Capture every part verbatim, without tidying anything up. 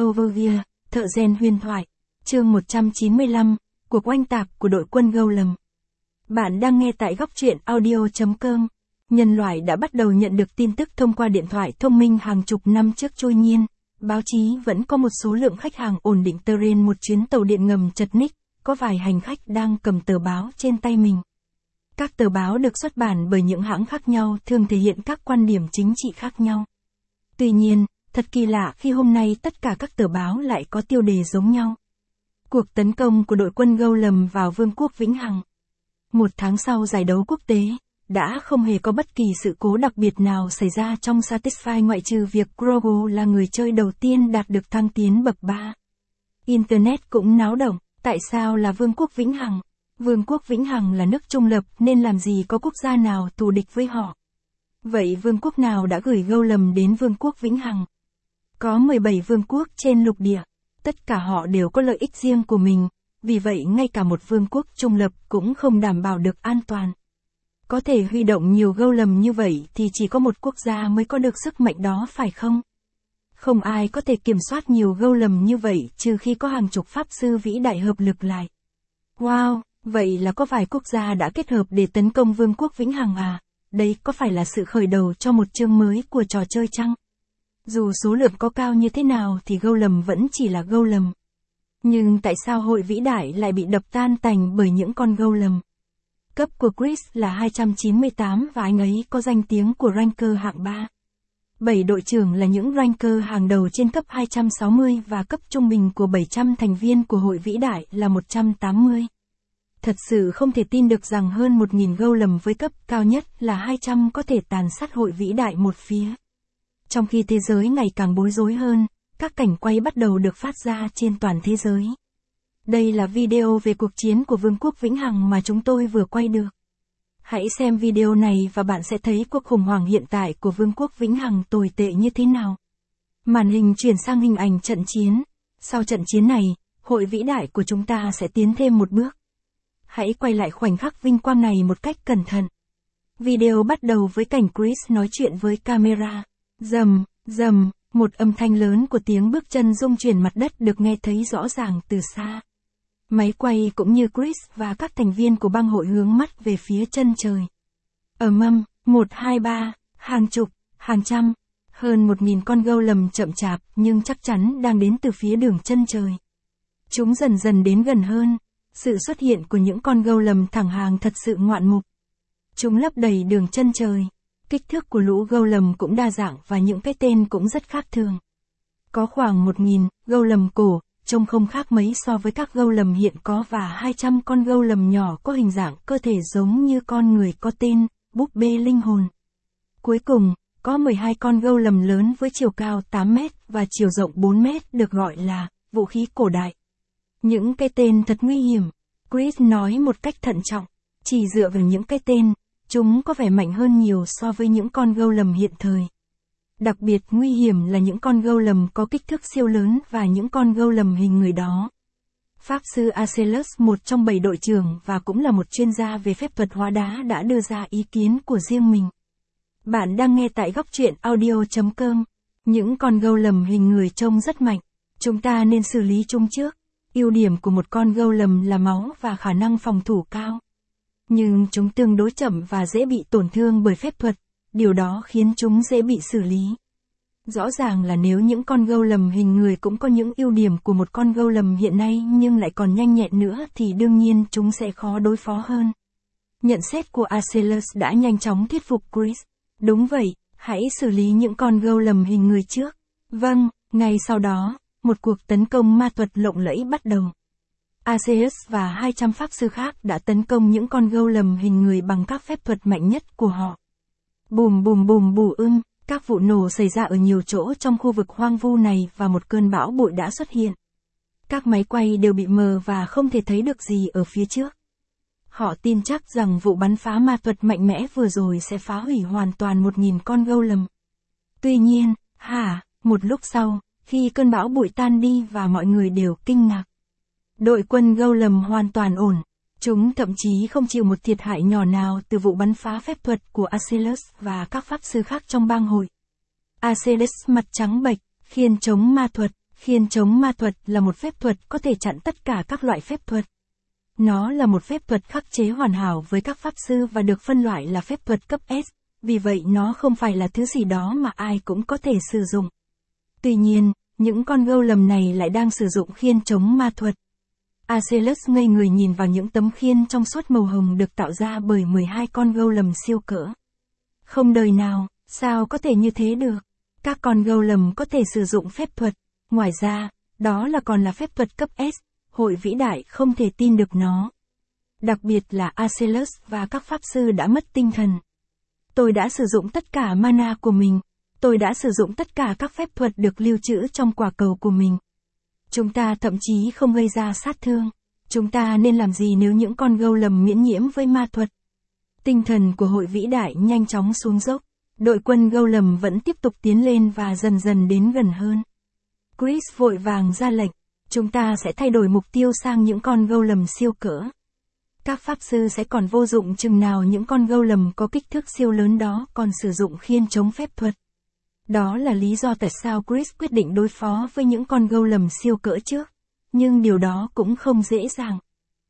Overview, thợ rèn huyền thoại. Chương một trăm chín mươi lăm, cuộc oanh tạc của đội quân Golem. Bạn đang nghe tại góc truyện audio chấm com. Nhân loại đã bắt đầu nhận được tin tức thông qua điện thoại thông minh hàng chục năm trước. Tuy nhiên, báo chí vẫn có một số lượng khách hàng ổn định tờ trên một chuyến tàu điện ngầm chật ních, có vài hành khách đang cầm tờ báo trên tay mình. Các tờ báo được xuất bản bởi những hãng khác nhau thường thể hiện các quan điểm chính trị khác nhau. Tuy nhiên, thật kỳ lạ khi hôm nay tất cả các tờ báo lại có tiêu đề giống nhau. Cuộc tấn công của đội quân Golem vào Vương quốc Vĩnh Hằng. Một tháng sau giải đấu quốc tế, đã không hề có bất kỳ sự cố đặc biệt nào xảy ra trong Satisfy ngoại trừ việc Grogu là người chơi đầu tiên đạt được thăng tiến bậc ba. Internet cũng náo động, tại sao là Vương quốc Vĩnh Hằng? Vương quốc Vĩnh Hằng là nước trung lập nên làm gì có quốc gia nào thù địch với họ. Vậy vương quốc nào đã gửi Golem đến Vương quốc Vĩnh Hằng? Có mười bảy vương quốc trên lục địa. Tất cả họ đều có lợi ích riêng của mình, vì vậy ngay cả một vương quốc trung lập cũng không đảm bảo được an toàn. Có thể huy động nhiều Golem như vậy thì chỉ có một quốc gia mới có được sức mạnh đó phải không? Không ai có thể kiểm soát nhiều Golem như vậy trừ khi có hàng chục pháp sư vĩ đại hợp lực lại. Wow, vậy là có vài quốc gia đã kết hợp để tấn công Vương quốc Vĩnh Hằng à? Đây có phải là sự khởi đầu cho một chương mới của trò chơi chăng? Dù số lượng có cao như thế nào thì Golem vẫn chỉ là Golem. Nhưng tại sao hội vĩ đại lại bị đập tan tành bởi những con Golem? Cấp của Chris là hai trăm chín mươi tám và anh ấy có danh tiếng của Ranker hạng ba. bảy đội trưởng là những Ranker hàng đầu trên cấp hai trăm sáu mươi và cấp trung bình của bảy trăm thành viên của hội vĩ đại là một trăm tám mươi. Thật sự không thể tin được rằng hơn một nghìn Golem với cấp cao nhất là hai trăm có thể tàn sát hội vĩ đại một phía. Trong khi thế giới ngày càng bối rối hơn, các cảnh quay bắt đầu được phát ra trên toàn thế giới. Đây là video về cuộc chiến của Vương quốc Vĩnh Hằng mà chúng tôi vừa quay được. Hãy xem video này và bạn sẽ thấy cuộc khủng hoảng hiện tại của Vương quốc Vĩnh Hằng tồi tệ như thế nào. Màn hình chuyển sang hình ảnh trận chiến. Sau trận chiến này, hội vĩ đại của chúng ta sẽ tiến thêm một bước. Hãy quay lại khoảnh khắc vinh quang này một cách cẩn thận. Video bắt đầu với cảnh Chris nói chuyện với camera. Rầm, rầm, một âm thanh lớn của tiếng bước chân rung chuyển mặt đất được nghe thấy rõ ràng từ xa. Máy quay cũng như Chris và các thành viên của bang hội hướng mắt về phía chân trời. Ầm ầm, một hai ba, hàng chục, hàng trăm, hơn một nghìn con Golem chậm chạp nhưng chắc chắn đang đến từ phía đường chân trời. Chúng dần dần đến gần hơn. Sự xuất hiện của những con Golem thẳng hàng thật sự ngoạn mục. Chúng lấp đầy đường chân trời. Kích thước của lũ Golem cũng đa dạng và những cái tên cũng rất khác thường. Có khoảng một nghìn Golem cổ, trông không khác mấy so với các Golem hiện có và hai trăm con Golem nhỏ có hình dạng cơ thể giống như con người có tên, búp bê linh hồn. Cuối cùng, có mười hai con Golem lớn với chiều cao tám mét và chiều rộng bốn mét được gọi là vũ khí cổ đại. Những cái tên thật nguy hiểm, Chris nói một cách thận trọng. Chỉ dựa vào những cái tên, chúng có vẻ mạnh hơn nhiều so với những con Golem hiện thời. Đặc biệt nguy hiểm là những con Golem có kích thước siêu lớn và những con Golem hình người đó. Pháp sư Arcelus, một trong bảy đội trưởng và cũng là một chuyên gia về phép thuật hóa đá đã đưa ra ý kiến của riêng mình. Bạn đang nghe tại góc truyện audio chấm com. Những con Golem hình người trông rất mạnh. Chúng ta nên xử lý chúng trước. Ưu điểm của một con Golem là máu và khả năng phòng thủ cao. Nhưng chúng tương đối chậm và dễ bị tổn thương bởi phép thuật, điều đó khiến chúng dễ bị xử lý. Rõ ràng là nếu những con Golem hình người cũng có những ưu điểm của một con Golem hiện nay nhưng lại còn nhanh nhẹn nữa thì đương nhiên chúng sẽ khó đối phó hơn. Nhận xét của Arcelus đã nhanh chóng thuyết phục Chris. Đúng vậy, hãy xử lý những con Golem hình người trước. Vâng, ngay sau đó, một cuộc tấn công ma thuật lộng lẫy bắt đầu. Arceus và hai trăm pháp sư khác đã tấn công những con Golem hình người bằng các phép thuật mạnh nhất của họ. Bùm bùm bùm bù ưm, các vụ nổ xảy ra ở nhiều chỗ trong khu vực hoang vu này và một cơn bão bụi đã xuất hiện. Các máy quay đều bị mờ và không thể thấy được gì ở phía trước. Họ tin chắc rằng vụ bắn phá ma thuật mạnh mẽ vừa rồi sẽ phá hủy hoàn toàn một nghìn con Golem. Tuy nhiên, hả, một lúc sau, khi cơn bão bụi tan đi và mọi người đều kinh ngạc. Đội quân Golem hoàn toàn ổn. Chúng thậm chí không chịu một thiệt hại nhỏ nào từ vụ bắn phá phép thuật của Arcelus và các pháp sư khác trong bang hội. Arcelus mặt trắng bệch, khiên chống ma thuật, Khiên chống ma thuật là một phép thuật có thể chặn tất cả các loại phép thuật. Nó là một phép thuật khắc chế hoàn hảo với các pháp sư và được phân loại là phép thuật cấp S, vì vậy nó không phải là thứ gì đó mà ai cũng có thể sử dụng. Tuy nhiên, những con golem này lại đang sử dụng khiên chống ma thuật. Arcellus ngây người nhìn vào những tấm khiên trong suốt màu hồng được tạo ra bởi mười hai con golem siêu cỡ. Không đời nào, sao có thể như thế được? Các con golem có thể sử dụng phép thuật. Ngoài ra, đó là còn là phép thuật cấp S, hội vĩ đại không thể tin được nó. Đặc biệt là Arcellus và các pháp sư đã mất tinh thần. Tôi đã sử dụng tất cả mana của mình. Tôi đã sử dụng tất cả các phép thuật được lưu trữ trong quả cầu của mình. Chúng ta thậm chí không gây ra sát thương. Chúng ta nên làm gì nếu những con golem miễn nhiễm với ma thuật? Tinh thần của hội vĩ đại nhanh chóng xuống dốc. Đội quân golem vẫn tiếp tục tiến lên và dần dần đến gần hơn. Chris vội vàng ra lệnh. Chúng ta sẽ thay đổi mục tiêu sang những con golem siêu cỡ. Các pháp sư sẽ còn vô dụng chừng nào những con golem có kích thước siêu lớn đó còn sử dụng khiên chống phép thuật. Đó là lý do tại sao Chris quyết định đối phó với những con golem siêu cỡ trước. Nhưng điều đó cũng không dễ dàng.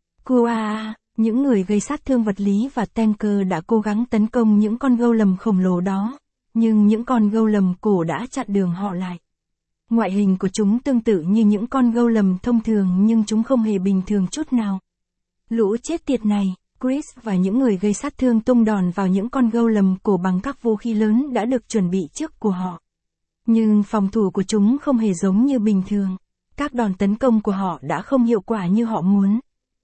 Kua, những người gây sát thương vật lý và tanker đã cố gắng tấn công những con golem khổng lồ đó. Nhưng những con golem cổ đã chặn đường họ lại. Ngoại hình của chúng tương tự như những con golem thông thường nhưng chúng không hề bình thường chút nào. Lũ chết tiệt này, Chris và những người gây sát thương tung đòn vào những con golem cổ bằng các vũ khí lớn đã được chuẩn bị trước của họ. Nhưng phòng thủ của chúng không hề giống như bình thường. Các đòn tấn công của họ đã không hiệu quả như họ muốn.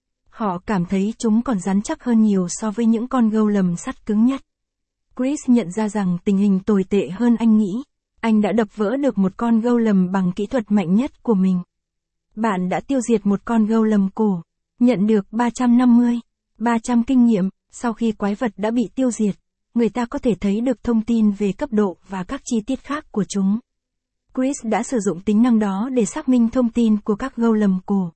Họ cảm thấy chúng còn rắn chắc hơn nhiều so với những con golem sắt cứng nhất. Chris nhận ra rằng tình hình tồi tệ hơn anh nghĩ. Anh đã đập vỡ được một con golem bằng kỹ thuật mạnh nhất của mình. Bạn đã tiêu diệt một con golem cổ. Nhận được ba trăm năm mươi, ba trăm kinh nghiệm, sau khi quái vật đã bị tiêu diệt, người ta có thể thấy được thông tin về cấp độ và các chi tiết khác của chúng. Chris đã sử dụng tính năng đó để xác minh thông tin của các golem cổ.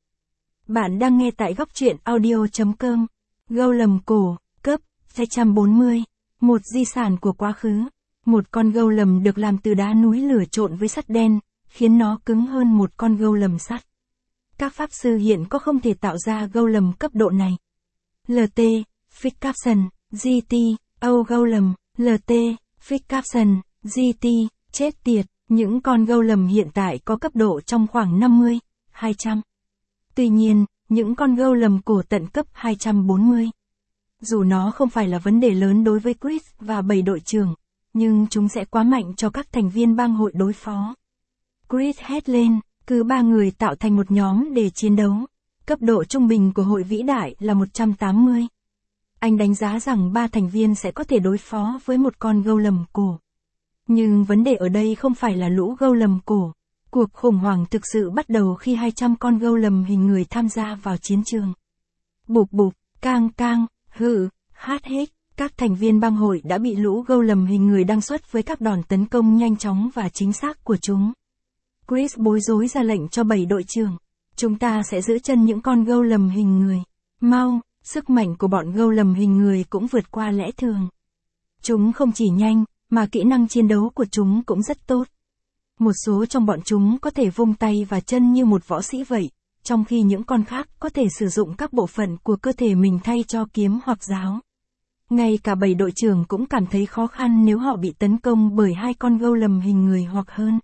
Bạn đang nghe tại góc truyện audio chấm com. Golem cổ, cấp hai trăm bốn mươi, một di sản của quá khứ. Một con golem được làm từ đá núi lửa trộn với sắt đen, khiến nó cứng hơn một con golem sắt. Các pháp sư hiện có không thể tạo ra golem cấp độ này. lờ tê, Fix Caption, giê tê, O Golem, lờ tê, Fix Caption, giê tê, chết tiệt, những con golem hiện tại có cấp độ trong khoảng năm mươi, hai trăm. Tuy nhiên, những con golem cổ tận cấp hai trăm bốn mươi. Dù nó không phải là vấn đề lớn đối với Chris và bảy đội trưởng, nhưng chúng sẽ quá mạnh cho các thành viên bang hội đối phó. Chris hét lên, cứ ba người tạo thành một nhóm để chiến đấu. Cấp độ trung bình của hội vĩ đại là một trăm tám mươi. Anh đánh giá rằng ba thành viên sẽ có thể đối phó với một con golem cổ. Nhưng vấn đề ở đây không phải là lũ golem cổ. Cuộc khủng hoảng thực sự bắt đầu khi hai trăm con golem hình người tham gia vào chiến trường. Bụp bụp, cang cang, hự, hát hết. Các thành viên bang hội đã bị lũ golem hình người đăng xuất với các đòn tấn công nhanh chóng và chính xác của chúng. Chris bối rối ra lệnh cho bảy đội trưởng. Chúng ta sẽ giữ chân những con golem hình người. Mau, sức mạnh của bọn golem hình người cũng vượt qua lẽ thường. Chúng không chỉ nhanh, mà kỹ năng chiến đấu của chúng cũng rất tốt. Một số trong bọn chúng có thể vung tay và chân như một võ sĩ vậy, trong khi những con khác có thể sử dụng các bộ phận của cơ thể mình thay cho kiếm hoặc giáo. Ngay cả bảy đội trưởng cũng cảm thấy khó khăn nếu họ bị tấn công bởi hai con golem hình người hoặc hơn.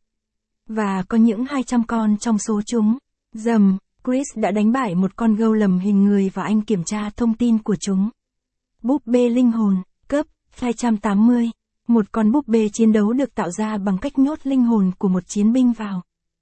Và có những hai trăm con trong số chúng. Dầm, Chris đã đánh bại một con golem hình người và anh kiểm tra thông tin của chúng. Búp bê linh hồn, cấp hai trăm tám mươi. Một con búp bê chiến đấu được tạo ra bằng cách nhốt linh hồn của một chiến binh vào.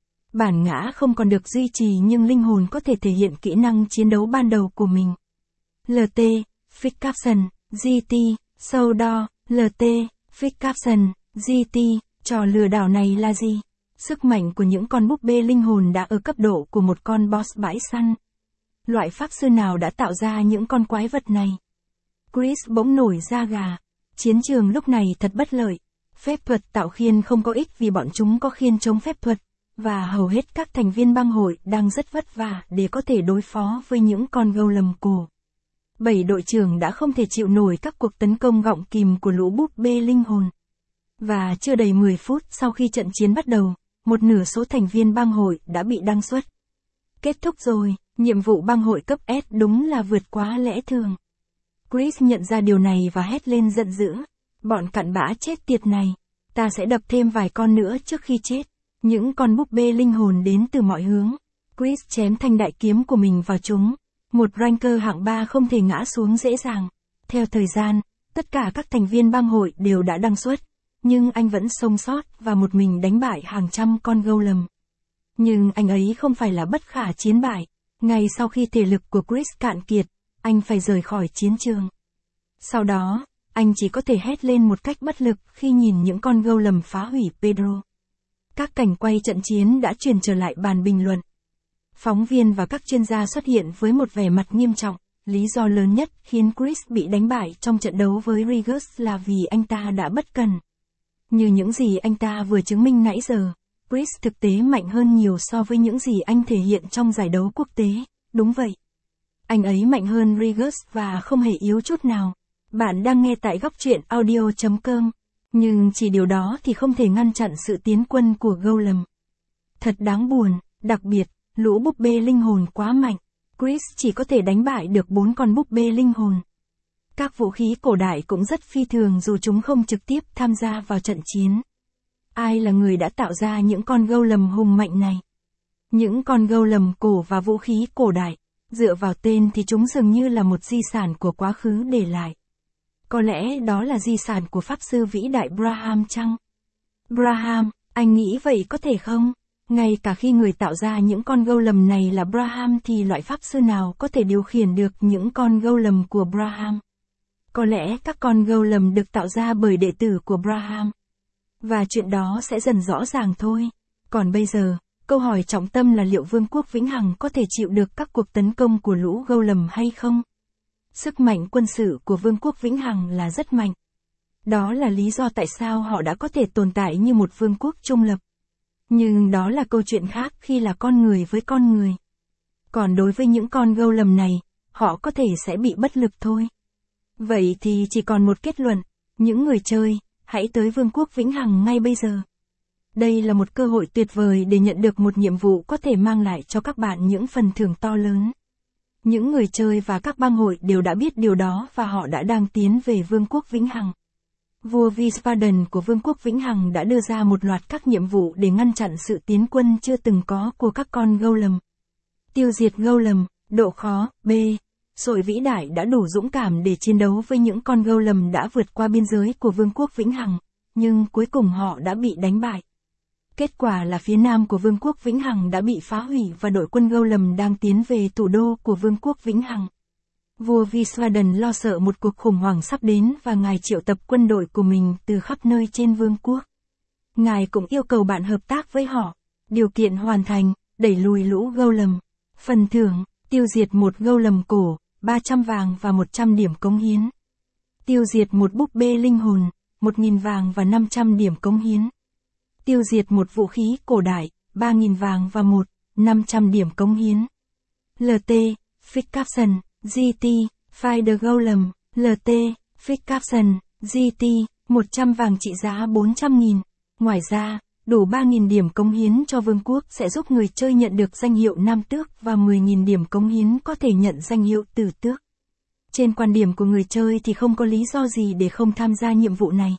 Bản ngã không còn được duy trì nhưng linh hồn có thể thể hiện kỹ năng chiến đấu ban đầu của mình. lờ tê, Fix Caption, giê tê, sâu đo, lờ tê, Fix Caption, giê tê, trò lừa đảo này là gì? Sức mạnh của những con búp bê linh hồn đã ở cấp độ của một con boss bãi săn. Loại pháp sư nào đã tạo ra những con quái vật này? Chris bỗng nổi da gà. Chiến trường lúc này thật bất lợi. Phép thuật tạo khiên không có ích vì bọn chúng có khiên chống phép thuật, và hầu hết các thành viên bang hội đang rất vất vả để có thể đối phó với những con golem cổ. Bảy đội trưởng đã không thể chịu nổi các cuộc tấn công gọng kìm của lũ búp bê linh hồn. Và chưa đầy mười phút sau khi trận chiến bắt đầu, một nửa số thành viên bang hội đã bị đăng xuất. Kết thúc rồi, nhiệm vụ bang hội cấp S đúng là vượt quá lẽ thường. Chris nhận ra điều này và hét lên giận dữ. Bọn cặn bã chết tiệt này, ta sẽ đập thêm vài con nữa trước khi chết. Những con búp bê linh hồn đến từ mọi hướng. Chris chém thanh đại kiếm của mình vào chúng. Một ranker hạng ba không thể ngã xuống dễ dàng. Theo thời gian, tất cả các thành viên bang hội đều đã đăng xuất. Nhưng anh vẫn sống sót và một mình đánh bại hàng trăm con golem. Nhưng anh ấy không phải là bất khả chiến bại. Ngay sau khi thể lực của Chris cạn kiệt, anh phải rời khỏi chiến trường. Sau đó, anh chỉ có thể hét lên một cách bất lực khi nhìn những con golem phá hủy Pedro. Các cảnh quay trận chiến đã truyền trở lại bàn bình luận. Phóng viên và các chuyên gia xuất hiện với một vẻ mặt nghiêm trọng. Lý do lớn nhất khiến Chris bị đánh bại trong trận đấu với Regis là vì anh ta đã bất cần. Như những gì anh ta vừa chứng minh nãy giờ, Chris thực tế mạnh hơn nhiều so với những gì anh thể hiện trong giải đấu quốc tế, đúng vậy. Anh ấy mạnh hơn Regis và không hề yếu chút nào. Bạn đang nghe tại góc truyện audio chấm com, nhưng chỉ điều đó thì không thể ngăn chặn sự tiến quân của golem. Thật đáng buồn, đặc biệt, lũ búp bê linh hồn quá mạnh. Chris chỉ có thể đánh bại được bốn con búp bê linh hồn. Các vũ khí cổ đại cũng rất phi thường dù chúng không trực tiếp tham gia vào trận chiến. Ai là người đã tạo ra những con golem hùng mạnh này? Những con golem cổ và vũ khí cổ đại, dựa vào tên thì chúng dường như là một di sản của quá khứ để lại. Có lẽ đó là di sản của pháp sư vĩ đại Braham chăng? Braham, anh nghĩ vậy có thể không? Ngay cả khi người tạo ra những con golem này là Braham thì loại pháp sư nào có thể điều khiển được những con golem của Braham? Có lẽ các con golem được tạo ra bởi đệ tử của Braham. Và chuyện đó sẽ dần rõ ràng thôi. Còn bây giờ, câu hỏi trọng tâm là liệu Vương quốc Vĩnh Hằng có thể chịu được các cuộc tấn công của lũ golem hay không? Sức mạnh quân sự của Vương quốc Vĩnh Hằng là rất mạnh. Đó là lý do tại sao họ đã có thể tồn tại như một vương quốc trung lập. Nhưng đó là câu chuyện khác khi là con người với con người. Còn đối với những con golem này, họ có thể sẽ bị bất lực thôi. Vậy thì chỉ còn một kết luận, những người chơi, hãy tới Vương quốc Vĩnh Hằng ngay bây giờ. Đây là một cơ hội tuyệt vời để nhận được một nhiệm vụ có thể mang lại cho các bạn những phần thưởng to lớn. Những người chơi và các bang hội đều đã biết điều đó và họ đã đang tiến về Vương quốc Vĩnh Hằng. Vua Wiesbaden của Vương quốc Vĩnh Hằng đã đưa ra một loạt các nhiệm vụ để ngăn chặn sự tiến quân chưa từng có của các con golem. Tiêu diệt golem, độ khó, B. Sội vĩ đại đã đủ dũng cảm để chiến đấu với những con golem đã vượt qua biên giới của Vương quốc Vĩnh Hằng, nhưng cuối cùng họ đã bị đánh bại. Kết quả là phía nam của Vương quốc Vĩnh Hằng đã bị phá hủy và đội quân golem đang tiến về thủ đô của Vương quốc Vĩnh Hằng. Vua Wiesbaden lo sợ một cuộc khủng hoảng sắp đến và ngài triệu tập quân đội của mình từ khắp nơi trên vương quốc. Ngài cũng yêu cầu bạn hợp tác với họ. Điều kiện hoàn thành, đẩy lùi lũ golem. Phần thưởng, tiêu diệt một golem cổ, ba trăm vàng và một trăm điểm cống hiến. Tiêu diệt một búp bê linh hồn, một nghìn vàng và năm trăm điểm cống hiến. Tiêu diệt một vũ khí cổ đại, ba nghìn vàng và một, năm trăm điểm cống hiến. lờ tê, Fix Caption, giê tê, Finder Golem, lờ tê, Fix Caption, giê tê, một trăm vàng trị giá bốn trăm nghìn. Ngoài ra, đủ ba nghìn điểm cống hiến cho vương quốc sẽ giúp người chơi nhận được danh hiệu Nam Tước và mười nghìn điểm cống hiến có thể nhận danh hiệu Tử Tước. Trên quan điểm của người chơi thì không có lý do gì để không tham gia nhiệm vụ này.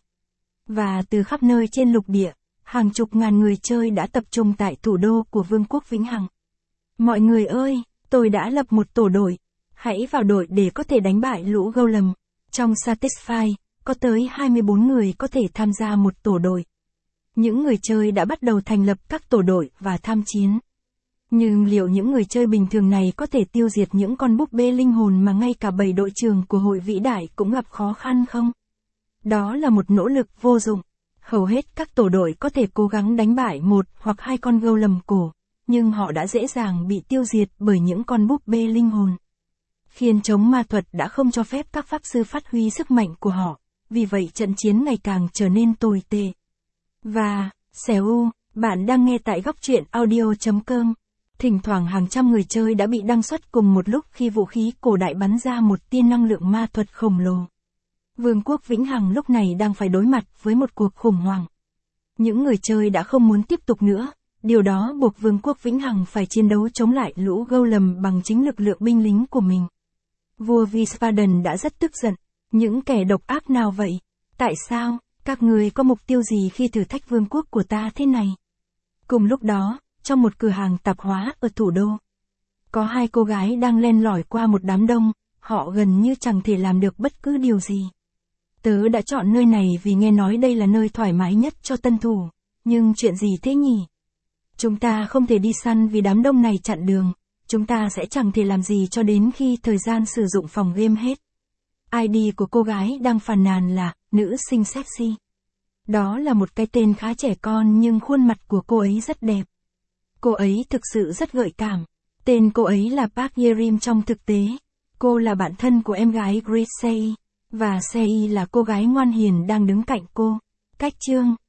Và từ khắp nơi trên lục địa, hàng chục ngàn người chơi đã tập trung tại thủ đô của Vương quốc Vĩnh Hằng. Mọi người ơi, tôi đã lập một tổ đội. Hãy vào đội để có thể đánh bại lũ golem. Trong Satisfy, có tới hai mươi bốn người có thể tham gia một tổ đội. Những người chơi đã bắt đầu thành lập các tổ đội và tham chiến. Nhưng liệu những người chơi bình thường này có thể tiêu diệt những con búp bê linh hồn mà ngay cả bảy đội trưởng của hội vĩ đại cũng gặp khó khăn không? Đó là một nỗ lực vô dụng. Hầu hết các tổ đội có thể cố gắng đánh bại một hoặc hai con golem cổ, nhưng họ đã dễ dàng bị tiêu diệt bởi những con búp bê linh hồn. Khiên chống ma thuật đã không cho phép các pháp sư phát huy sức mạnh của họ, vì vậy trận chiến ngày càng trở nên tồi tệ. Và, xéo, bạn đang nghe tại góc truyện audio chấm com. Thỉnh thoảng hàng trăm người chơi đã bị đăng xuất cùng một lúc khi vũ khí cổ đại bắn ra một tia năng lượng ma thuật khổng lồ. Vương quốc Vĩnh Hằng lúc này đang phải đối mặt với một cuộc khủng hoảng. Những người chơi đã không muốn tiếp tục nữa, điều đó buộc Vương quốc Vĩnh Hằng phải chiến đấu chống lại lũ Golem bằng chính lực lượng binh lính của mình. Vua Wiesbaden đã rất tức giận. Những kẻ độc ác nào vậy? Tại sao, các người có mục tiêu gì khi thử thách vương quốc của ta thế này? Cùng lúc đó, trong một cửa hàng tạp hóa ở thủ đô, có hai cô gái đang len lỏi qua một đám đông, họ gần như chẳng thể làm được bất cứ điều gì. Tớ đã chọn nơi này vì nghe nói đây là nơi thoải mái nhất cho tân thủ, nhưng chuyện gì thế nhỉ? Chúng ta không thể đi săn vì đám đông này chặn đường, chúng ta sẽ chẳng thể làm gì cho đến khi thời gian sử dụng phòng game hết. i đê của cô gái đang phàn nàn là, nữ sinh sexy. Đó là một cái tên khá trẻ con nhưng khuôn mặt của cô ấy rất đẹp. Cô ấy thực sự rất gợi cảm. Tên cô ấy là Park Yerim trong thực tế. Cô là bạn thân của em gái Grace Sei, và Sei là cô gái ngoan hiền đang đứng cạnh cô. Cách chương